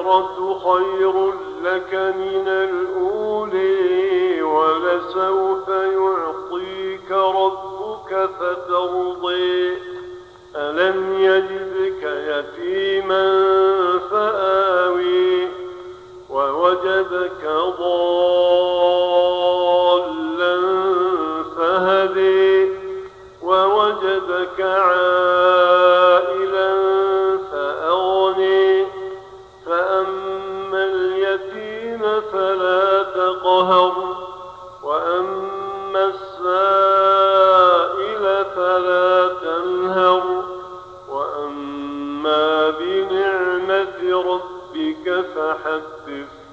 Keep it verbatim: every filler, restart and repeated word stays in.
الآخرة خير لك من الأولى ولسوف يعطيك ربك فترضي ألم يجدك يتيما فآوي ووجدك ضالا فهدي ووجدك عائلا فأغني فأما اليتيم فلا تقهر وأما السائل فلا تنهر وأما بنعمة ربك فحدث